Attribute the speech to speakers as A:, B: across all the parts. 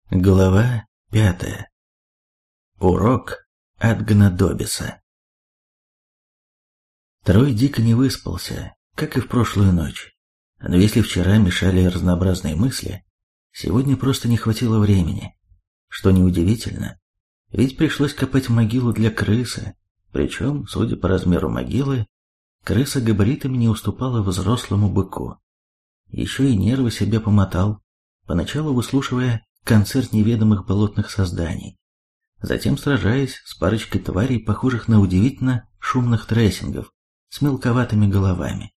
A: Глава 5. Урок от Гнадобиса. Трой дико не выспался, как и в прошлую ночь. Но если вчера мешали разнообразные мысли, сегодня просто не хватило времени. Что неудивительно, ведь пришлось копать могилу для крысы, причем, судя по размеру могилы, крыса габаритами не уступала взрослому быку. Еще и нервы себе помотал, поначалу выслушивая концерт неведомых болотных созданий, затем сражаясь с парочкой тварей, похожих на удивительно шумных трессингов с мелковатыми головами.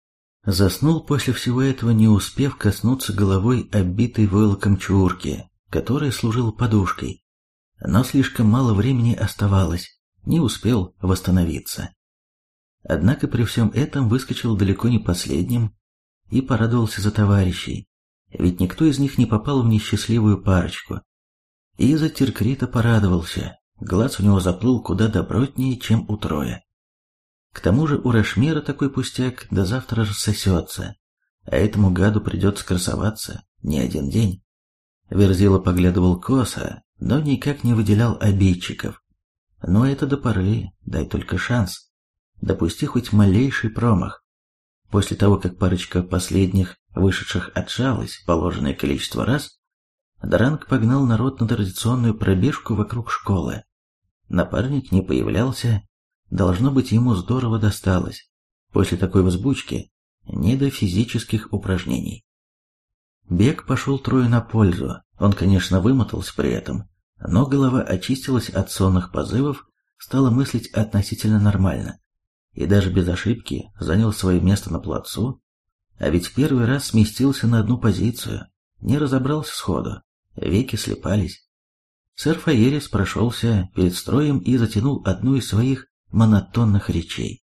A: Заснул после всего этого, не успев коснуться головой оббитой войлоком чурки, которая служила подушкой, но слишком мало времени оставалось, не успел восстановиться. Однако при всем этом выскочил далеко не последним и порадовался за товарищей, ведь никто из них не попал в несчастливую парочку. И за Тиркрита порадовался, глаз у него заплыл куда добротнее, чем у Троя. К тому же у Рашмира такой пустяк до завтра рассосется, а этому гаду придется красоваться не один день. Верзила поглядывал косо, но никак не выделял обидчиков. Но это до поры, дай только шанс. Допусти хоть малейший промах. После того, как парочка последних вышедших отжалась положенное количество раз, Дранг погнал народ на традиционную пробежку вокруг школы. Напарник не появлялся, должно быть, ему здорово досталось. После такой взбучки не до физических упражнений. Бег пошел Трою на пользу, он, конечно, вымотался при этом, но голова очистилась от сонных позывов, стала мыслить относительно нормально. И даже без ошибки занял свое место на плацу, а ведь первый раз сместился на одну позицию, не разобрался сходу, веки слепались. Сэр Фаерис прошелся перед строем и затянул одну из своих монотонных речей.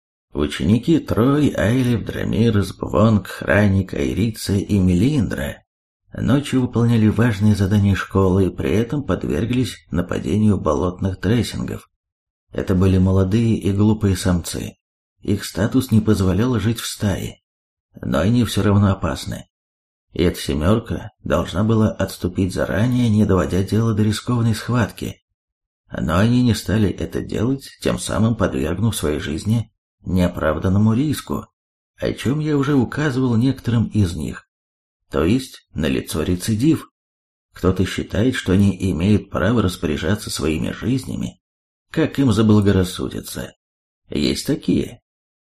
A: Ученики Трой, Айлев, Драмир, Сбвонг, Храник, Айрица и Мелиндра ночью выполняли важные задания школы и при этом подверглись нападению болотных трессингов. Это были молодые и глупые самцы. Их статус не позволял жить в стае, но они все равно опасны. И эта семерка должна была отступить заранее, не доводя дело до рискованной схватки. Но они не стали это делать, тем самым подвергнув своей жизни неоправданному риску, о чем я уже указывал некоторым из них. То есть налицо рецидив. Кто-то считает, что они имеют право распоряжаться своими жизнями, как им заблагорассудится. Есть такие.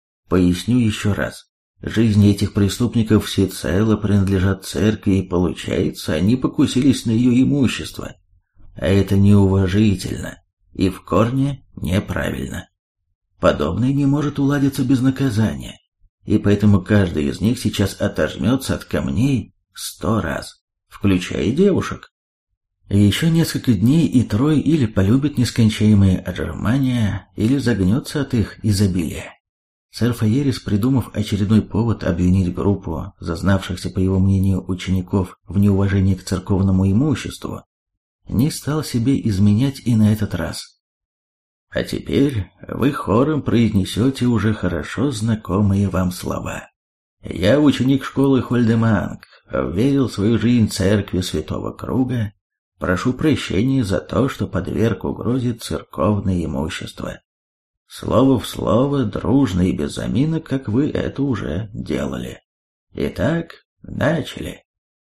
A: Поясню еще раз. Жизни этих преступников всецело принадлежат церкви, и получается, они покусились на ее имущество. А это неуважительно и в корне неправильно. Подобное не может уладиться без наказания, и поэтому каждый из них сейчас отожмется от камней 100 раз, включая девушек. Еще несколько дней и Трой или полюбит нескончаемые отжимания, или загнется от их изобилия. Сэр Фаерис, придумав очередной повод обвинить группу зазнавшихся, по его мнению, учеников в неуважении к церковному имуществу, не стал себе изменять и на этот раз. А теперь вы хором произнесете уже хорошо знакомые вам слова. Я, ученик школы Хольдеманг, верил свою жизнь церкви Святого Круга. Прошу прощения за то, что подверг угрозе церковное имущество. Слово в слово, дружно и без заминок, как вы это уже делали. Итак, начали.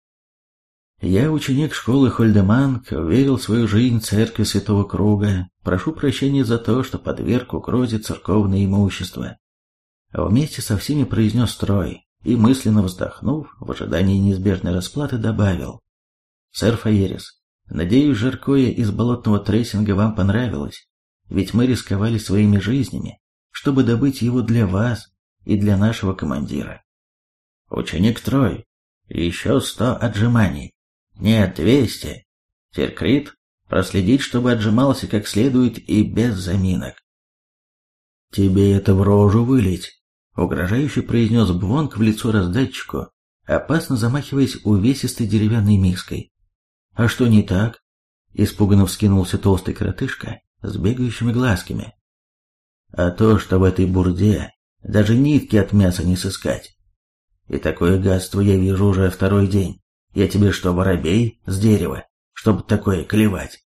A: Я, ученик школы Хольдеманг, верил в свою жизнь церкви Святого Круга. Прошу прощения за то, что подверг угрозе церковное имущество. Вместе со всеми произнес Трой и, мысленно вздохнув, в ожидании неизбежной расплаты, добавил: «Сэр Фаерис, надеюсь, жаркое из болотного трессинга вам понравилось, ведь мы рисковали своими жизнями, чтобы добыть его для вас и для нашего командира. Ученик Трой, еще 100 отжиманий. Нет, 200. Тиркрит, проследить, чтобы отжимался как следует и без заминок». «Тебе это в рожу вылить», — угрожающе произнес Бвонг в лицо раздатчику, опасно замахиваясь увесистой деревянной миской. «А что не так?» — испуганно вскинулся толстый коротышка с бегающими глазками. «А то, что в этой бурде даже нитки от мяса не сыскать. И такое гадство я вижу уже второй день. Я тебе что, воробей с дерева? чтобы такое клевать.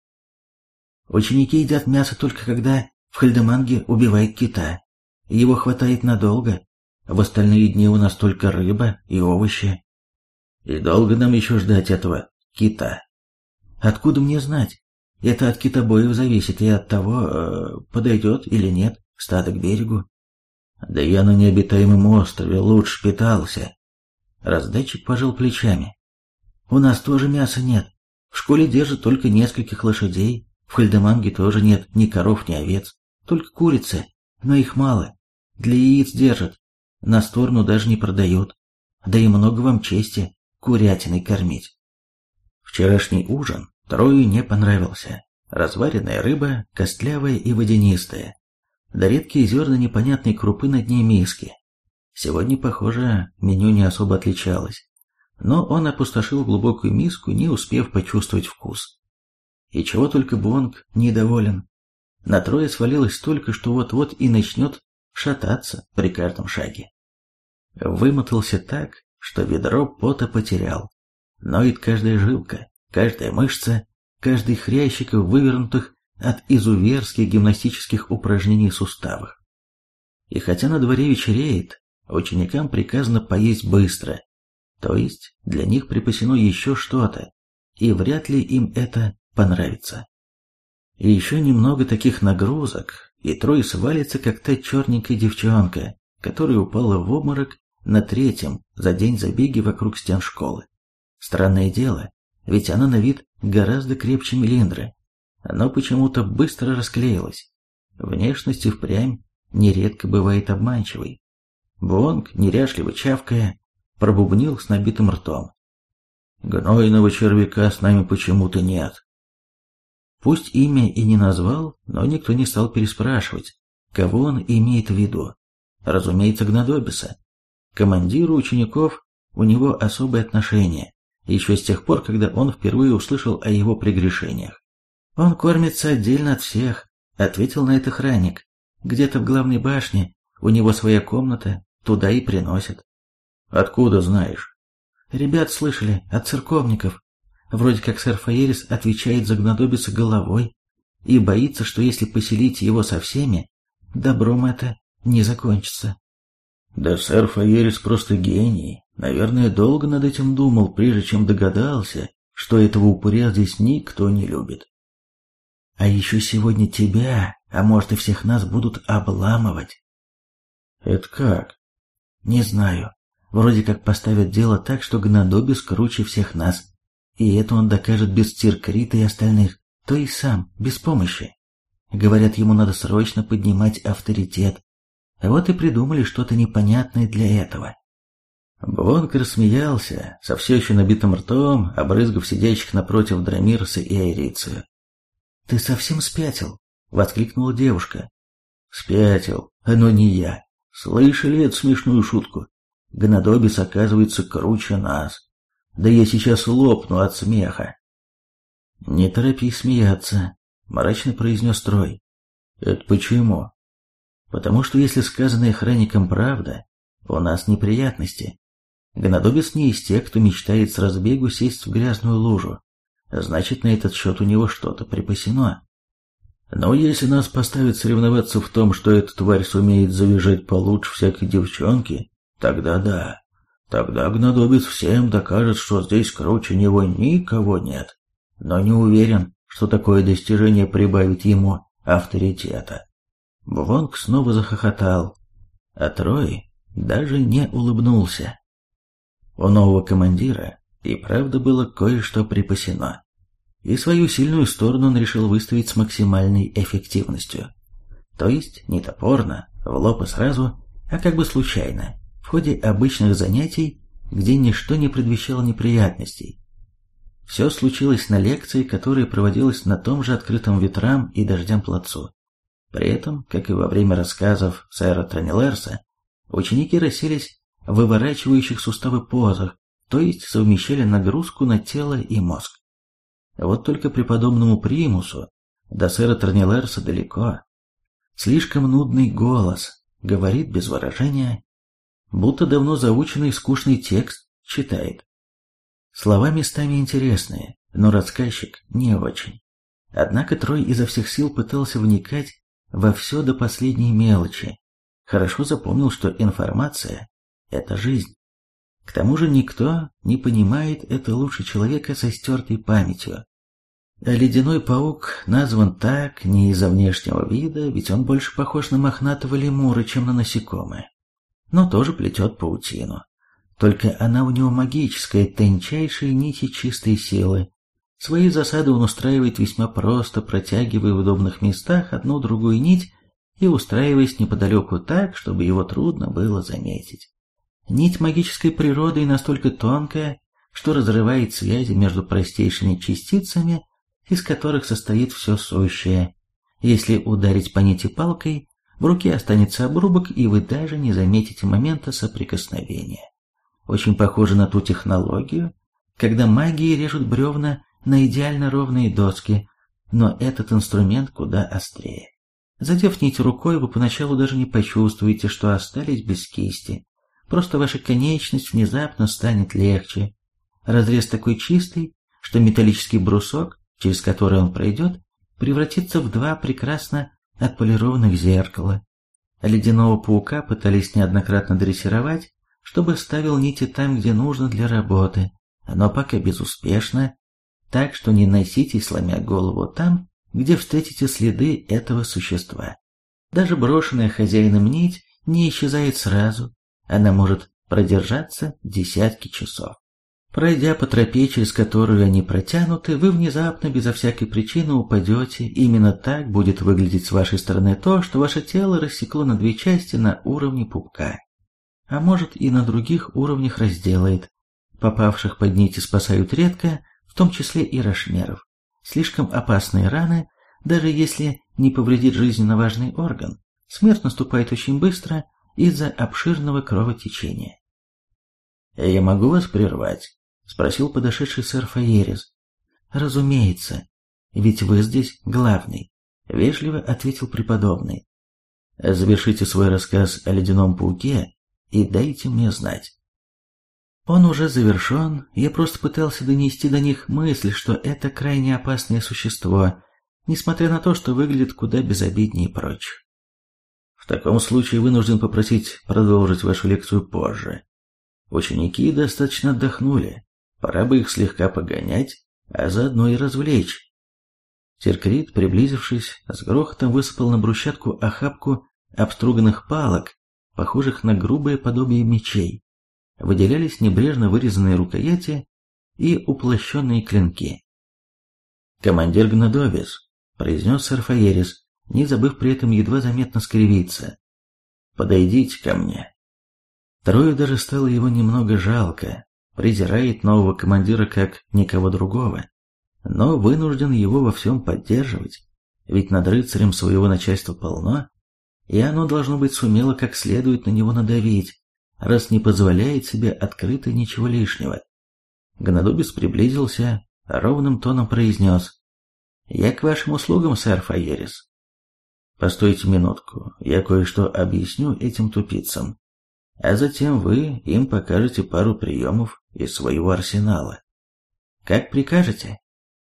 A: Ученики едят мясо только когда в Хальдеманге убивает кита. Его хватает надолго. В остальные дни у нас только рыба и овощи. И долго нам еще ждать этого кита? Откуда мне знать? Это от китобоев зависит и от того, подойдет или нет стадо к берегу. Да я на необитаемом острове лучше питался. Раздатчик пожал плечами. У нас тоже мяса нет. В школе держат только нескольких лошадей. В Хальдеманге тоже нет ни коров, ни овец. Только курицы, но их мало. Для яиц держат. На сторону даже не продают. Да и много вам чести курятиной кормить. Вчерашний ужин Трою не понравился. Разваренная рыба, костлявая и водянистая. Да редкие зерна непонятной крупы на дне миски. Сегодня, похоже, меню не особо отличалось. Но он опустошил глубокую миску, не успев почувствовать вкус. И чего только Бонг недоволен. На Троя свалилось столько, что вот-вот и начнет шататься при каждом шаге. Вымотался так, что ведро пота потерял. Ноет каждая жилка, каждая мышца, каждый хрящик в вывернутых от изуверских гимнастических упражнений суставах. И хотя на дворе вечереет, ученикам приказано поесть быстро, то есть для них припасено еще что-то, и вряд ли им это понравится. И еще немного таких нагрузок, и Трой свалится, как та черненькая девчонка, которая упала в обморок на третьем за день забеге вокруг стен школы. Странное дело, ведь она на вид гораздо крепче Мелиндры, но почему-то быстро расклеилась. Внешность и впрямь нередко бывает обманчивой. Бонг, неряшливо чавкая, пробубнил с набитым ртом. «Гнойного червяка с нами почему-то нет». Пусть имя и не назвал, но никто не стал переспрашивать, кого он имеет в виду. Разумеется, Гнадобиса. К командиру учеников у него особое отношение, еще с тех пор, когда он впервые услышал о его прегрешениях. «Он кормится отдельно от всех», — ответил на это охранник. «Где-то в главной башне, у него своя комната, туда и приносят». «Откуда знаешь?» «Ребят слышали, от церковников. Вроде как сэр Фаерис отвечает за Гнадобиса головой и боится, что если поселить его со всеми, добром это не закончится». «Да сэр Фаерис просто гений. Наверное, долго над этим думал, прежде чем догадался, что этого упыря здесь никто не любит». «А еще сегодня тебя, а может и всех нас будут обламывать». «Это как?» «Не знаю. Вроде как поставят дело так, что Гнадобис круче всех нас. И это он докажет без Циркрита и остальных, то и сам, без помощи. Говорят, ему надо срочно поднимать авторитет. Вот и придумали что-то непонятное для этого». Бонг рассмеялся, со все еще набитым ртом, обрызгав сидящих напротив Драмирса и Айрицию. «Ты совсем спятил?» — воскликнула девушка. «Спятил, но не я. Слышали эту смешную шутку? Гнадобис, оказывается, круче нас. Да я сейчас лопну от смеха». «Не торопись смеяться», — мрачно произнес Трой. «Это почему?» «Потому что если сказанное охранником правда, у нас неприятности. Гнадобис не из тех, кто мечтает с разбегу сесть в грязную лужу. Значит, на этот счет у него что-то припасено. Но если нас поставят соревноваться в том, что эта тварь сумеет завизжать получше всякой девчонки, тогда да. Тогда Гнадобис всем докажет, что здесь круче него никого нет. Но не уверен, что такое достижение прибавит ему авторитета». Бвонг снова захохотал, а Трой даже не улыбнулся. У нового командира и правда было кое-что припасено. И свою сильную сторону он решил выставить с максимальной эффективностью. То есть не топорно, в лоб и сразу, а как бы случайно, в ходе обычных занятий, где ничто не предвещало неприятностей. Все случилось на лекции, которая проводилась на том же открытом ветрам и дождям плацу. При этом, как и во время рассказов сэра Транилерса, ученики расселись в выворачивающих суставы позах, то есть совмещали нагрузку на тело и мозг. Вот только преподобному Примусу до сэра Транилерса далеко. Слишком нудный голос, говорит без выражения, будто давно заученный скучный текст читает. Слова местами интересные, но рассказчик не очень. Однако Трой изо всех сил пытался вникать во все до последней мелочи. Хорошо запомнил, что информация – это жизнь. К тому же никто не понимает это лучше человека со стертой памятью. А ледяной паук назван так не из-за внешнего вида, ведь он больше похож на мохнатого лемура, чем на насекомое. Но тоже плетет паутину. Только она у него магическая, тончайшие нити чистой силы. Свои засады он устраивает весьма просто, протягивая в удобных местах одну другую нить и устраиваясь неподалеку так, чтобы его трудно было заметить. Нить магической природы настолько тонкая, что разрывает связи между простейшими частицами, из которых состоит все сущее. Если ударить по нити палкой, в руке останется обрубок, и вы даже не заметите момента соприкосновения. Очень похоже на ту технологию, когда магии режут бревна на идеально ровные доски, но этот инструмент куда острее. Задев нить рукой, вы поначалу даже не почувствуете, что остались без кисти. Просто ваша конечность внезапно станет легче. Разрез такой чистый, что металлический брусок, через который он пройдет, превратится в два прекрасно отполированных зеркала. Ледяного паука пытались неоднократно дрессировать, чтобы ставил нити там, где нужно для работы, но пока безуспешно, так что не носитесь, сломя голову, там, где встретите следы этого существа. Даже брошенная хозяином нить не исчезает сразу, она может продержаться десятки часов. Пройдя по тропе, через которую они протянуты, вы внезапно, безо всякой причины упадете. Именно так будет выглядеть с вашей стороны то, что ваше тело рассекло на две части на уровне пупка. А может и на других уровнях разделает. Попавших под нити спасают редко, в том числе и рошмеров. Слишком опасные раны, даже если не повредит жизненно важный орган, смерть наступает очень быстро из-за обширного кровотечения. «Я могу вас прервать?» — спросил подошедший сэр Фаерис. «Разумеется, ведь вы здесь главный», — вежливо ответил преподобный. «Завершите свой рассказ о ледяном пауке и дайте мне знать». Он уже завершен, я просто пытался донести до них мысль, что это крайне опасное существо, несмотря на то, что выглядит куда безобиднее прочих. В таком случае вынужден попросить продолжить вашу лекцию позже. Ученики достаточно отдохнули, пора бы их слегка погонять, а заодно и развлечь. Теркрит, приблизившись, с грохотом высыпал на брусчатку охапку обструганных палок, похожих на грубое подобие мечей. Выделялись небрежно вырезанные рукояти и уплощенные клинки. «Командир Гнадовис», — произнес сэр Фаерис, не забыв при этом едва заметно скривиться. «Подойдите ко мне». Трою даже стало его немного жалко, презирает нового командира как никого другого, но вынужден его во всем поддерживать, ведь над рыцарем своего начальства полно, и оно должно быть сумело как следует на него надавить, раз не позволяет себе открыто ничего лишнего. Гнадобис приблизился, ровным тоном произнес: «Я к вашим услугам, сэр Фаерис». «Постойте минутку, я кое-что объясню этим тупицам, а затем вы им покажете пару приемов из своего арсенала». «Как прикажете?»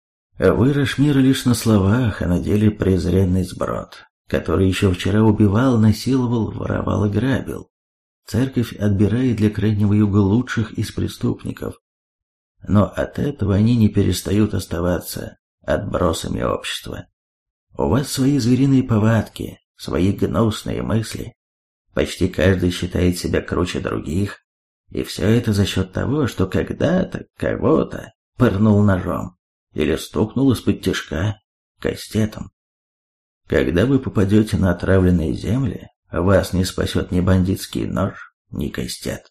A: «Вы, рошмиры, лишь на словах, а на деле презренный сброд, который еще вчера убивал, насиловал, воровал и грабил. Церковь отбирает для Крайнего Юга лучших из преступников, но от этого они не перестают оставаться отбросами общества. У вас свои звериные повадки, свои гнусные мысли. Почти каждый считает себя круче других, и все это за счет того, что когда-то кого-то пырнул ножом или стукнул из-под тишка кастетом. Когда вы попадете на отравленные земли, вас не спасет ни бандитский нож, ни кастет.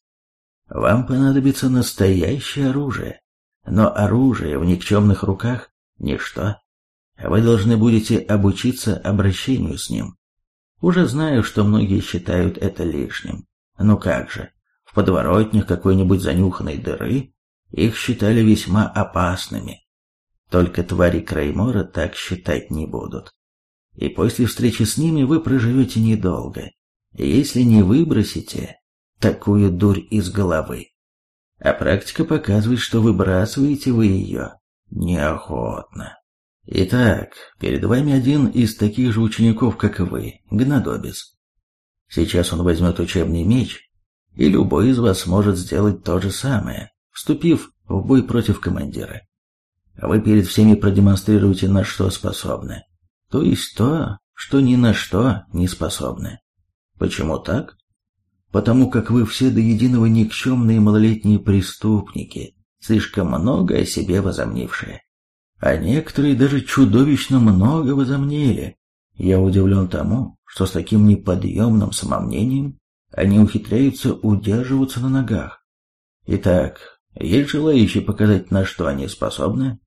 A: Вам понадобится настоящее оружие, но оружие в никчемных руках – ничто. Вы должны будете обучиться обращению с ним. Уже знаю, что многие считают это лишним. Ну как же, в подворотнях какой-нибудь занюханной дыры их считали весьма опасными. Только твари Креймора так считать не будут. И после встречи с ними вы проживете недолго, если не выбросите такую дурь из головы. А практика показывает, что выбрасываете вы ее Неохотно. Итак, перед вами один из таких же учеников, как и вы, Гнадобис. Сейчас он возьмет учебный меч, и любой из вас сможет сделать то же самое, вступив в бой против командира. Вы перед всеми продемонстрируете, на что способны, то есть то, что ни на что не способны. Почему так? Потому как вы все до единого никчемные малолетние преступники, слишком много о себе возомнившие. А некоторые даже чудовищно много возомнили. Я удивлен тому, что с таким неподъемным самомнением они ухитряются удерживаться на ногах. Итак, есть желающие показать, на что они способны?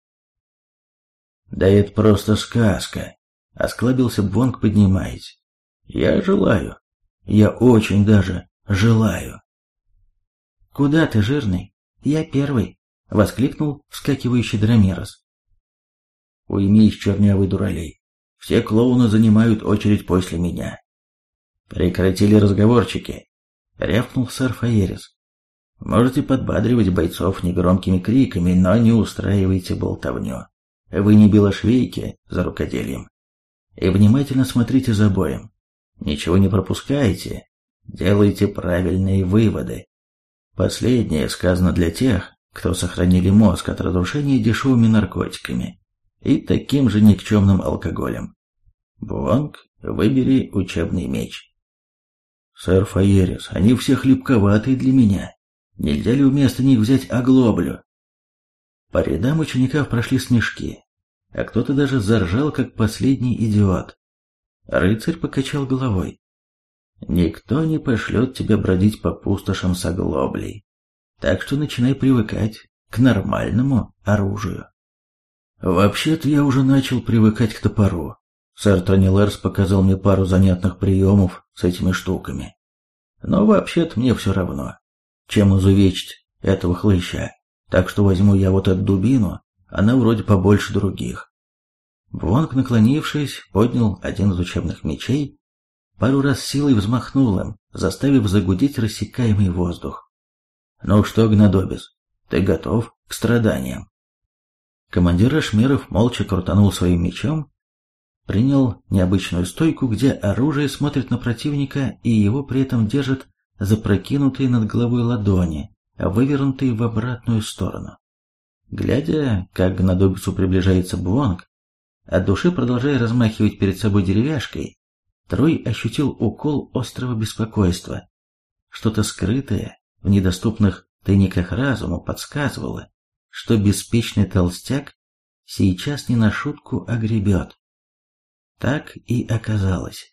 A: Да это просто сказка, осклабился Бвонг, поднимаясь. Я желаю. Я очень даже желаю. Куда ты, жирный? Я первый, воскликнул вскакивающий Драмирос. Уймись, чернявый дуралей. Все клоуны занимают очередь после меня. Прекратили разговорчики, рявкнул сэр Фаерис. Можете подбадривать бойцов негромкими криками, но не устраивайте болтовню. Вы не белошвейки за рукоделием. И внимательно смотрите за боем. Ничего не пропускайте, делайте правильные выводы. Последнее сказано для тех, кто сохранили мозг от разрушения дешевыми наркотиками и таким же никчемным алкоголем. Бвонг, выбери учебный меч. Сэр Фаерис, они все хлипковатые для меня. Нельзя ли вместо них взять оглоблю? По рядам учеников прошли смешки, а кто-то даже заржал, как последний идиот. Рыцарь покачал головой. Никто не пошлет тебя бродить по пустошам с оглоблей, так что начинай привыкать к нормальному оружию. Вообще-то я уже начал привыкать к топору. Сэр Тронилерс показал мне пару занятных приемов с этими штуками. Но вообще-то мне все равно, чем изувечить этого хлыща. Так что возьму я вот эту дубину, она вроде побольше других. Бвонг, наклонившись, поднял один из учебных мечей, пару раз силой взмахнул им, заставив загудеть рассекаемый воздух. Ну что, Гнадобис, ты готов к страданиям? Командир Ашмеров молча крутанул своим мечом, принял необычную стойку, где оружие смотрит на противника и его при этом держит запрокинутые над головой ладони, вывернутые в обратную сторону. Глядя, как к Гнадобису приближается Бвонг, от души продолжая размахивать перед собой деревяшкой, Трой ощутил укол острого беспокойства. Что-то скрытое в недоступных тайниках разума подсказывало, что беспечный толстяк сейчас не на шутку огребет. Так и оказалось.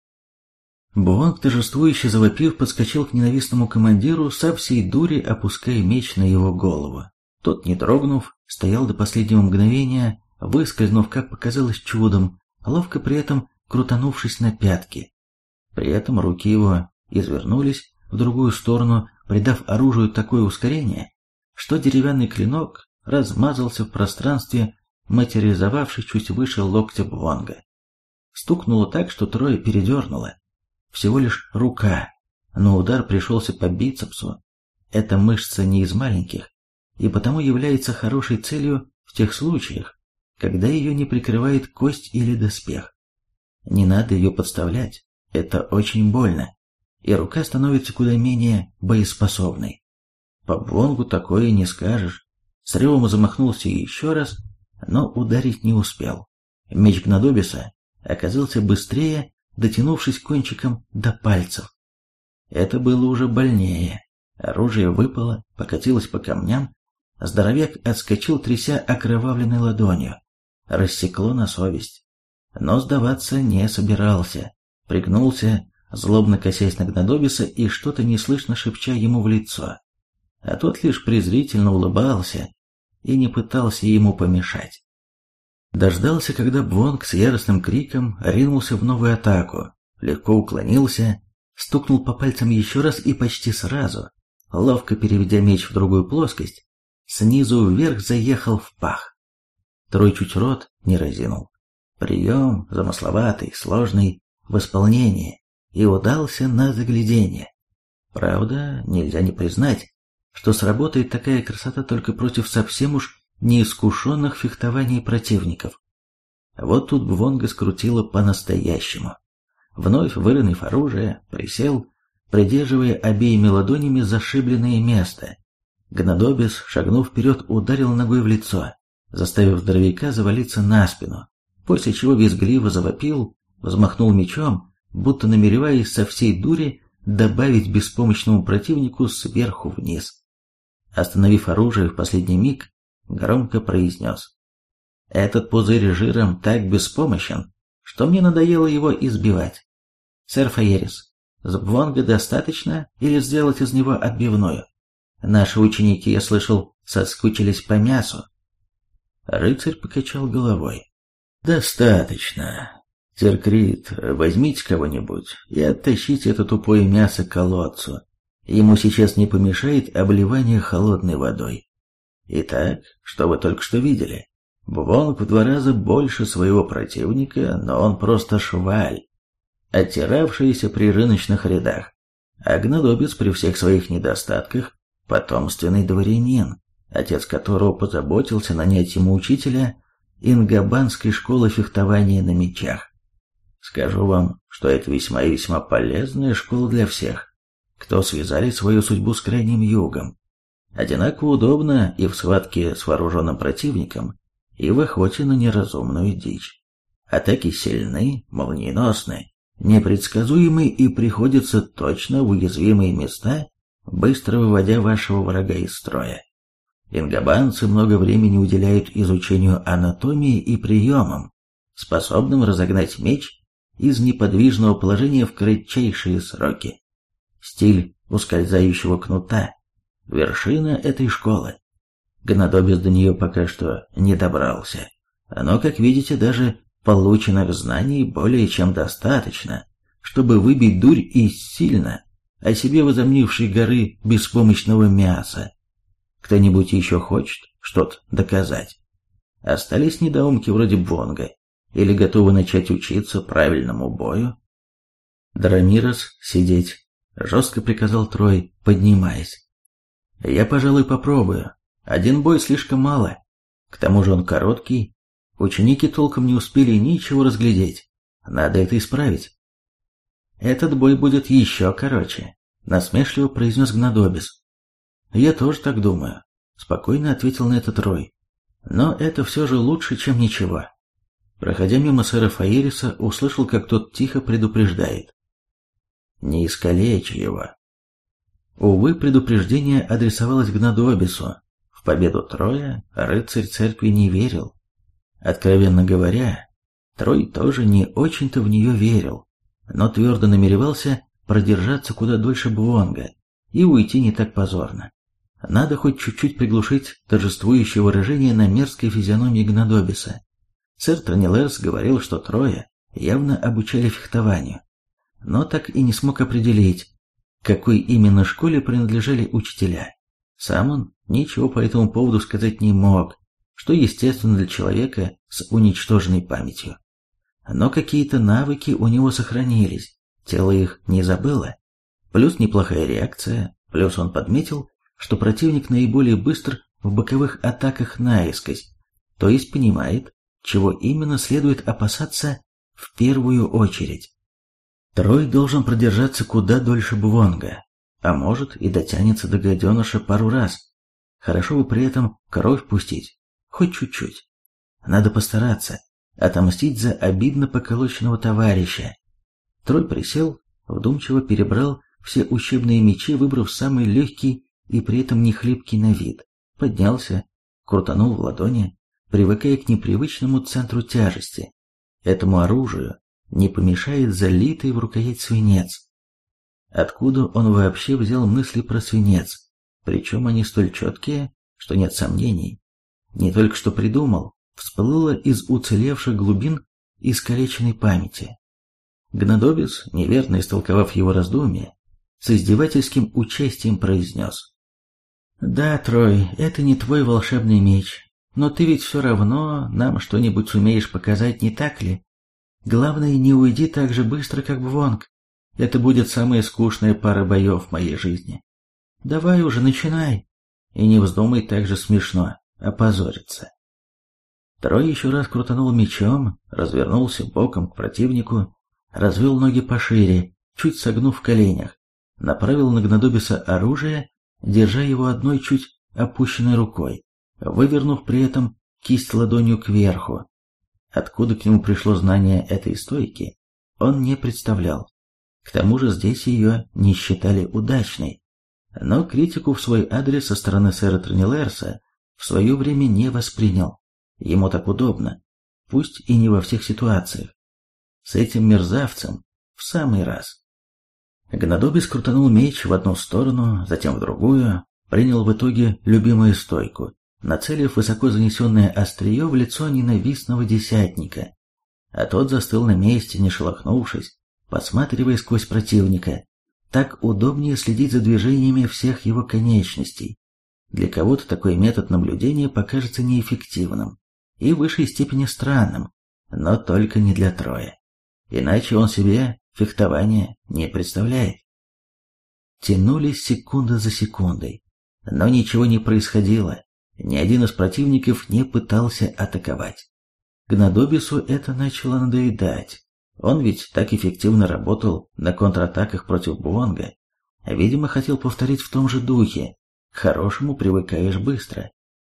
A: Бвонг, торжествующе завопив, подскочил к ненавистному командиру, со всей дури опуская меч на его голову. Тот, не дрогнув, стоял до последнего мгновения, выскользнув, как показалось, чудом, ловко при этом крутанувшись на пятки. При этом руки его извернулись в другую сторону, придав оружию такое ускорение, что деревянный клинок размазался в пространстве, материализовавшись чуть выше локтя Бвонга. Стукнуло так, что Троя передернуло. Всего лишь рука, но удар пришелся по бицепсу. Эта мышца не из маленьких, и потому является хорошей целью в тех случаях, когда ее не прикрывает кость или доспех. Не надо ее подставлять, это очень больно, и рука становится куда менее боеспособной. По Бвонгу такое не скажешь. С ревом замахнулся еще раз, но ударить не успел. Меч Гнадобиса оказался быстрее, дотянувшись кончиком до пальцев. Это было уже больнее. Оружие выпало, покатилось по камням. Здоровяк отскочил, тряся окровавленной ладонью. Рассекло на совесть. Но сдаваться не собирался. Пригнулся, злобно косясь на Гнадобиса и что-то неслышно шепча ему в лицо. А тот лишь презрительно улыбался и не пытался ему помешать. Дождался, когда Бвонг с яростным криком ринулся в новую атаку, легко уклонился, стукнул по пальцам еще раз и почти сразу, ловко переведя меч в другую плоскость, снизу вверх заехал в пах. Трой чуть рот не разинул. Прием замысловатый, сложный в исполнении и удался на загляденье. Правда, нельзя не признать, что сработает такая красота только против совсем уж неискушенных в фехтовании противников. Вот тут Бвонга скрутило по-настоящему. Вновь вынув оружие, присел, придерживая обеими ладонями зашибленное место. Гнадобис, шагнув вперед, ударил ногой в лицо, заставив здоровяка завалиться на спину, после чего визгливо завопил, взмахнул мечом, будто намереваясь со всей дури добавить беспомощному противнику сверху вниз. Остановив оружие в последний миг, громко произнес: «Этот пузырь жиром так беспомощен, что мне надоело его избивать. Сэр Фаерис, с Бвонга достаточно или сделать из него отбивную? Наши ученики, я слышал, соскучились по мясу». Рыцарь покачал головой. «Достаточно. Теркрит, возьмите кого-нибудь и оттащите это тупое мясо к колодцу. Ему сейчас не помешает обливание холодной водой. Итак, что вы только что видели? Бвонг в 2 раза больше своего противника, но он просто шваль, оттиравшийся при рыночных рядах. А Гнадобис при всех своих недостатках потомственный дворянин, отец которого позаботился нанять ему учителя ингабанской школы фехтования на мечах. Скажу вам, что это весьма и весьма полезная школа для всех, кто связали свою судьбу с Крайним Югом. Одинаково удобно и в схватке с вооруженным противником, и в охоте на неразумную дичь. Атаки сильны, молниеносны, непредсказуемы и приходятся точно в уязвимые места, быстро выводя вашего врага из строя. Ингабанцы много времени уделяют изучению анатомии и приемам, способным разогнать меч из неподвижного положения в кратчайшие сроки. Стиль ускользающего кнута — вершина этой школы. Гнадобис до нее пока что не добрался, но, как видите, даже полученных знаний более чем достаточно, чтобы выбить дурь из сильно о себе возомнившей горы беспомощного мяса. Кто-нибудь еще хочет что-то доказать? Остались недоумки вроде Бвонга, или готовы начать учиться правильному бою? Драмирос, сидеть, жестко приказал Трой, поднимаясь. Я, пожалуй, попробую. Один бой слишком мало. К тому же он короткий. Ученики толком не успели ничего разглядеть. Надо это исправить. Этот бой будет еще короче, насмешливо произнес Гнадобис. Я тоже так думаю, спокойно ответил на это Трой. Но это все же лучше, чем ничего. Проходя мимо сэра Фаериса, услышал, как тот тихо предупреждает: «Не искалечь его». Увы, предупреждение адресовалось Гнадобису. В победу Троя рыцарь церкви не верил. Откровенно говоря, Трой тоже не очень-то в нее верил, но твердо намеревался продержаться куда дольше Бвонга и уйти не так позорно. Надо хоть чуть-чуть приглушить торжествующее выражение на мерзкой физиономии Гнадобиса. Сэр Тронилерс говорил, что Троя явно обучали фехтованию, но так и не смог определить, к какой именно школе принадлежали учителя. Сам он ничего по этому поводу сказать не мог, что естественно для человека с уничтоженной памятью. Но какие-то навыки у него сохранились, тело их не забыло. Плюс неплохая реакция, плюс он подметил, что противник наиболее быстр в боковых атаках наискось, то есть понимает, чего именно следует опасаться в первую очередь. Трой должен продержаться куда дольше Бвонга, а может и дотянется до гаденыша пару раз. Хорошо бы при этом кровь пустить, хоть чуть-чуть. Надо постараться отомстить за обидно поколоченного товарища. Трой присел, вдумчиво перебрал все учебные мечи, выбрав самый легкий и при этом не хлипкий на вид. Поднялся, крутанул в ладони, привыкая к непривычному центру тяжести. Этому оружию не помешает залитый в рукоять свинец. Откуда он вообще взял мысли про свинец? Причем они столь четкие, что нет сомнений. Не только что придумал, всплыло из уцелевших глубин искалеченной памяти. Гнадобис, неверно истолковав его раздумья, с издевательским участием произнес: «Да, Трой, это не твой волшебный меч, но ты ведь все равно нам что-нибудь сумеешь показать, не так ли? Главное, не уйди так же быстро, как Бвонг. Это будет самая скучная пара боев в моей жизни. Давай уже, начинай. И не вздумай так же смешно опозориться. Трой еще раз крутанул мечом, развернулся боком к противнику, развел ноги пошире, чуть согнув в коленях, направил на Гнадобиса оружие, держа его одной чуть опущенной рукой, вывернув при этом кисть ладонью кверху. Откуда к нему пришло знание этой стойки, он не представлял. К тому же здесь ее не считали удачной. Но критику в свой адрес со стороны сэра Тренилерса в свое время не воспринял. Ему так удобно, пусть и не во всех ситуациях. С этим мерзавцем в самый раз. Гнадобис крутанул меч в одну сторону, затем в другую, принял в итоге любимую стойку, нацелив высоко занесенное острие в лицо ненавистного десятника. А тот застыл на месте, не шелохнувшись, посматривая сквозь противника. Так удобнее следить за движениями всех его конечностей. Для кого-то такой метод наблюдения покажется неэффективным и в высшей степени странным, но только не для Троя. Иначе он себе фехтование не представляет. Тянулись секунда за секундой, но ничего не происходило, ни один из противников не пытался атаковать. Гнадобису это начало надоедать. Он ведь так эффективно работал на контратаках против Буонга, видимо, хотел повторить в том же духе. К хорошему привыкаешь быстро.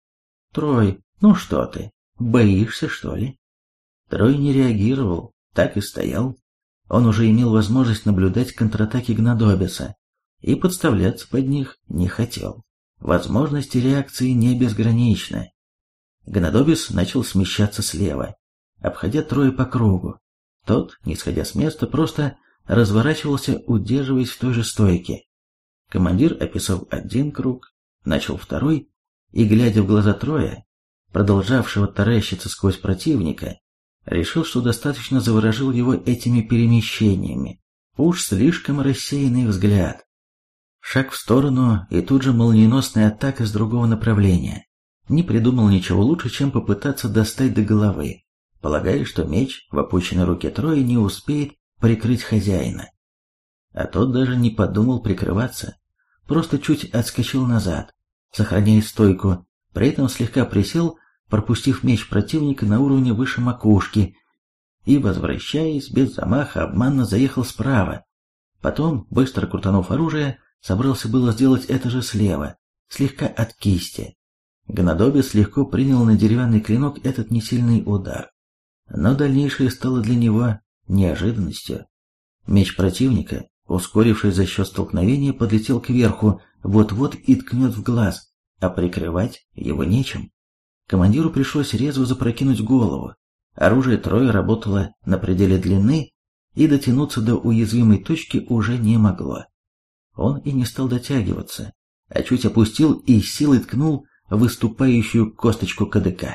A: Трой, ну что ты, боишься, что ли? Трой не реагировал, так и стоял. Он уже имел возможность наблюдать контратаки Гнадобиса и подставляться под них не хотел. Возможности реакции не безграничны. Гнадобис начал смещаться слева, обходя Троя по кругу. Тот, не сходя с места, просто разворачивался, удерживаясь в той же стойке. Командир описал один круг, начал второй, и, глядя в глаза Троя, продолжавшего таращиться сквозь противника, решил, что достаточно заворожил его этими перемещениями. Уж слишком рассеянный взгляд. Шаг в сторону, и тут же молниеносная атака с другого направления. Не придумал ничего лучше, чем попытаться достать до головы, полагая, что меч в опущенной руке Троя не успеет прикрыть хозяина. А тот даже не подумал прикрываться, просто чуть отскочил назад, сохраняя стойку, при этом слегка присел, пропустив меч противника на уровне выше макушки, и, возвращаясь, без замаха обманно заехал справа. Потом, быстро крутанув оружие, собрался было сделать это же слева, слегка от кисти. Гнадобис легко принял на деревянный клинок этот несильный удар. Но дальнейшее стало для него неожиданностью. Меч противника, ускорившись за счет столкновения, подлетел кверху, вот-вот и ткнет в глаз, а прикрывать его нечем. Командиру пришлось резво запрокинуть голову. Оружие Троя работало на пределе длины, и дотянуться до уязвимой точки уже не могло. Он и не стал дотягиваться, а чуть опустил и силой ткнул выступающую косточку кадыка.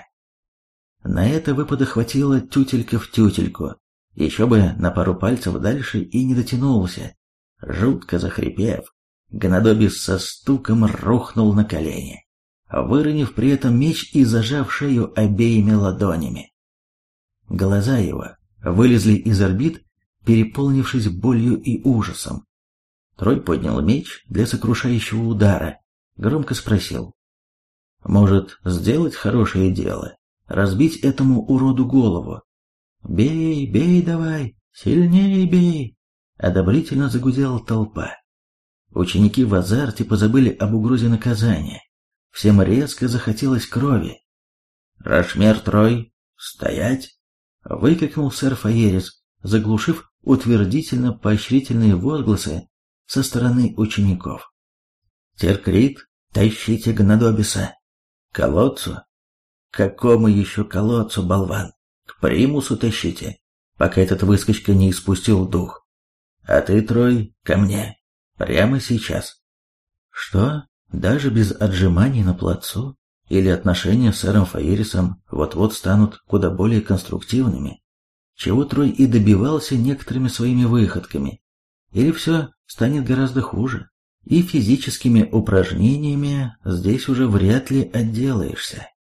A: На это выпада хватило тютелька в тютельку, еще бы на пару пальцев дальше и не дотянулся. Жутко захрипев, Гнадобис со стуком рухнул на колени, выронив при этом меч и зажав шею обеими ладонями. Глаза его вылезли из орбит, переполнившись болью и ужасом. Трой поднял меч для сокрушающего удара, громко спросил: «Может, сделать хорошее дело? Разбить этому уроду голову?» «Бей, бей давай, сильнее бей!» Одобрительно загудела толпа. Ученики в азарте позабыли об угрозе наказания. Всем резко захотелось крови. «Рашмер Трой, стоять!» — выкрикнул сэр Фаерис, заглушив утвердительно-поощрительные возгласы со стороны учеников. «Теркрит, тащите Гнадобиса! К колодцу? К какому еще колодцу, болван? К примусу тащите, пока этот выскочка не испустил дух. А ты, Трой, ко мне, прямо сейчас». Что? Даже без отжиманий на плацу? Или отношения с сэром Фаерисом вот-вот станут куда более конструктивными? Чего Трой и добивался некоторыми своими выходками? Или все станет гораздо хуже? И физическими упражнениями здесь уже вряд ли отделаешься.